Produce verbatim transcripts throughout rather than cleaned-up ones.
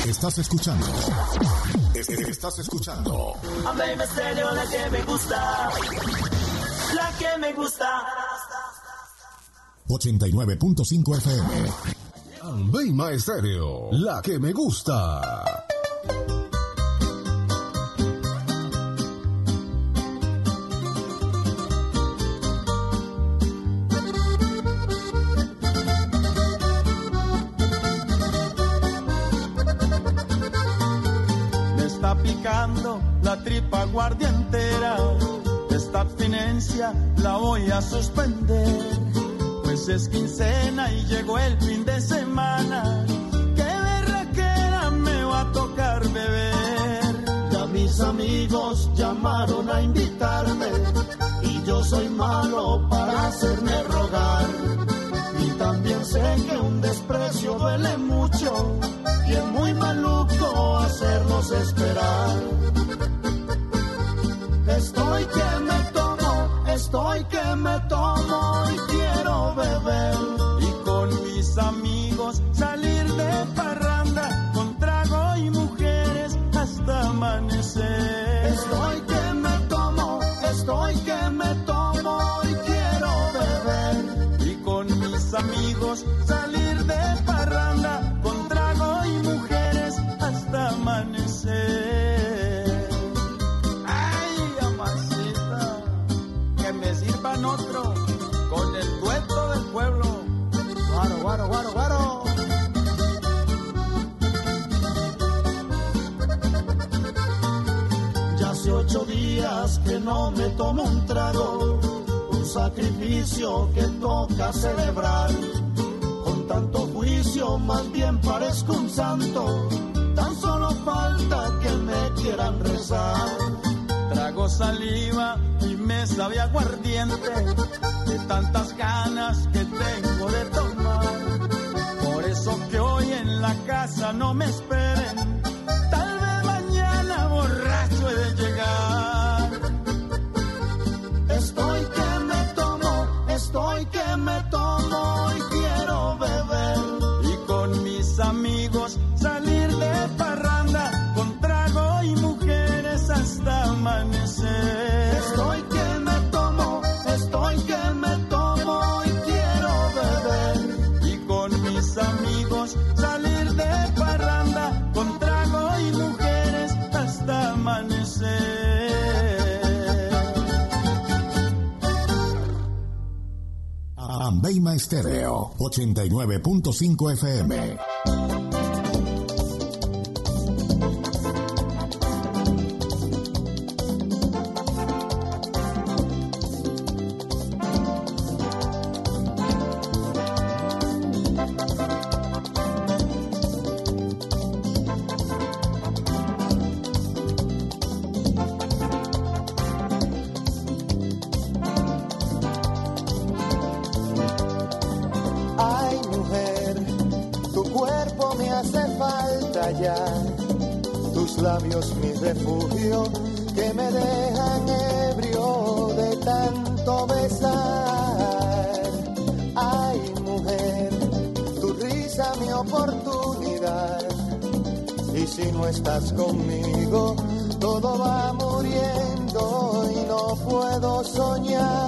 Estás escuchando. Estás escuchando. Ambaima Estéreo, la que me gusta. La que me gusta. ochenta y nueve punto cinco F M. Ambaima Estéreo, la que me gusta. Picando la tripa guardia entera, esta abstinencia la voy a suspender, pues es quincena y llegó el fin de semana, qué berraquera me va a tocar beber. Ya mis amigos llamaron a invitarme y yo soy malo para hacerme rogar, y también sé que un desprecio duele mucho y es muy maluco hacernos esperar. Estoy que me tomo, estoy que me tomo y quiero beber. Y con mis amigos salir de parranda, con trago y mujeres hasta amanecer. Estoy que me tomo, estoy que me tomo y quiero beber. Y con mis amigos salir de parranda, con trago y mujeres hasta amanecer. Ay, amacita, que me sirvan otro con el dueto del pueblo. Guaro, guaro, guaro, guaro. Ya hace ocho días que no me tomo un trago, un sacrificio que toca celebrar. Con tanto juicio más bien parezco un santo, tan solo falta que me quieran rezar. Trago saliva y me sabe aguardiente, de tantas ganas que tengo de tomar. Por eso que hoy en la casa no me esperen, tal vez mañana borracho he de llegar. Estoy que me tomo, estoy que me tomo y quiero beber. Y con mis amigos salir de parranda, con trago y mujeres hasta amanecer. Estoy que me tomo, estoy que me tomo y quiero beber. Y con mis amigos salir de parranda, con trago y mujeres hasta amanecer. Ambaima Estéreo, ochenta y nueve punto cinco F M. Tus labios mi refugio, que me dejan ebrio de tanto besar. Ay, mujer, tu risa mi oportunidad, y si no estás conmigo, todo va muriendo y no puedo soñar.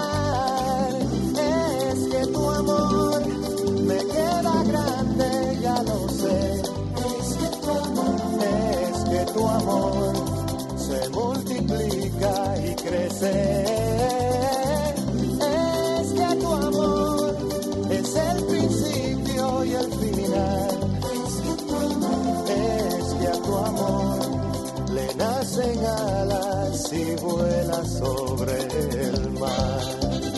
Es que tu amor me queda grande, ya lo sé. Que tu amor se multiplica y crece. Es que tu amor es el principio y el final. Es que a tu amor le nacen alas y vuela sobre el mar.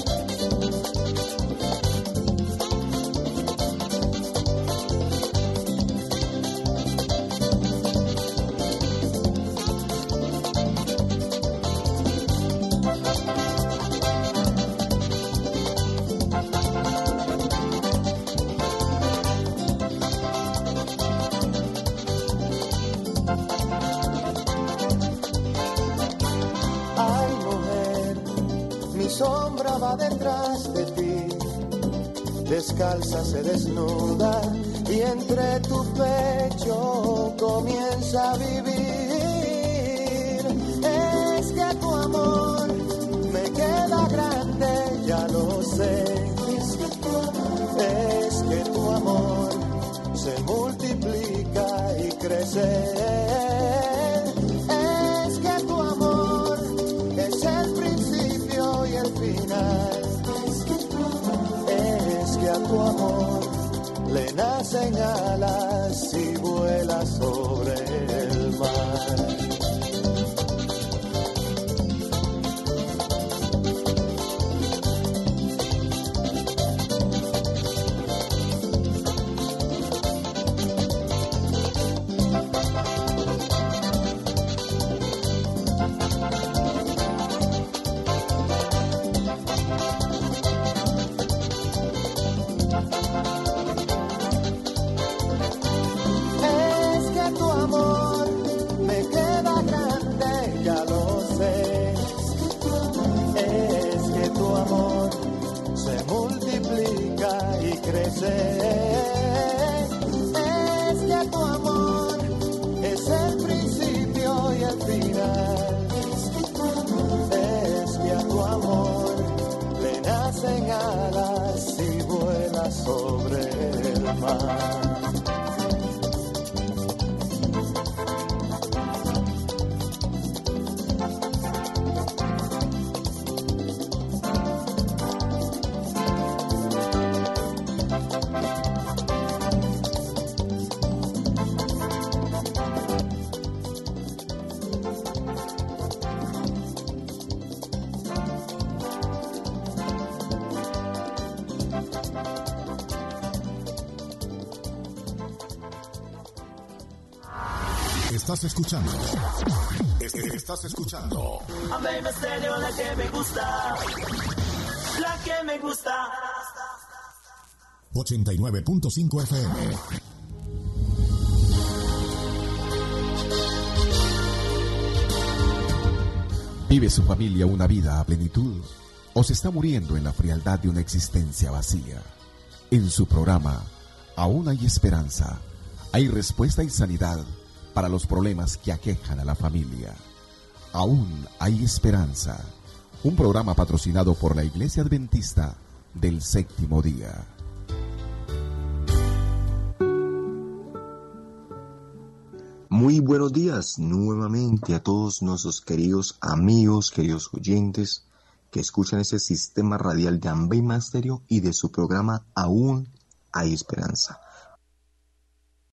Sombra va detrás de ti, descalza se desnuda y entre tu pecho a vivir. Es que tu amor me queda grande, ya lo sé. Es que tu amor, es que tu amor se multiplica y crece. Es que tu amor es el principio y el final. Es que tu amor, es que a tu amor le nacen alas y vuela sobre el mar. Es que tu amor es el principio y el final. Es que a tu amor le nacen alas y vuela sobre el mar. Estás escuchando. Estás escuchando. Amén, Estéreo, la que me gusta. La que me gusta. ochenta y nueve punto cinco F M. ¿Vive su familia una vida a plenitud o se está muriendo en la frialdad de una existencia vacía? En su programa, Aún hay esperanza, hay respuesta y sanidad para los problemas que aquejan a la familia. Aún hay esperanza. Un programa patrocinado por la Iglesia Adventista del Séptimo Día. Muy buenos días nuevamente a todos nuestros queridos amigos, queridos oyentes que escuchan ese sistema radial de Ambey Masterio y de su programa Aún hay esperanza.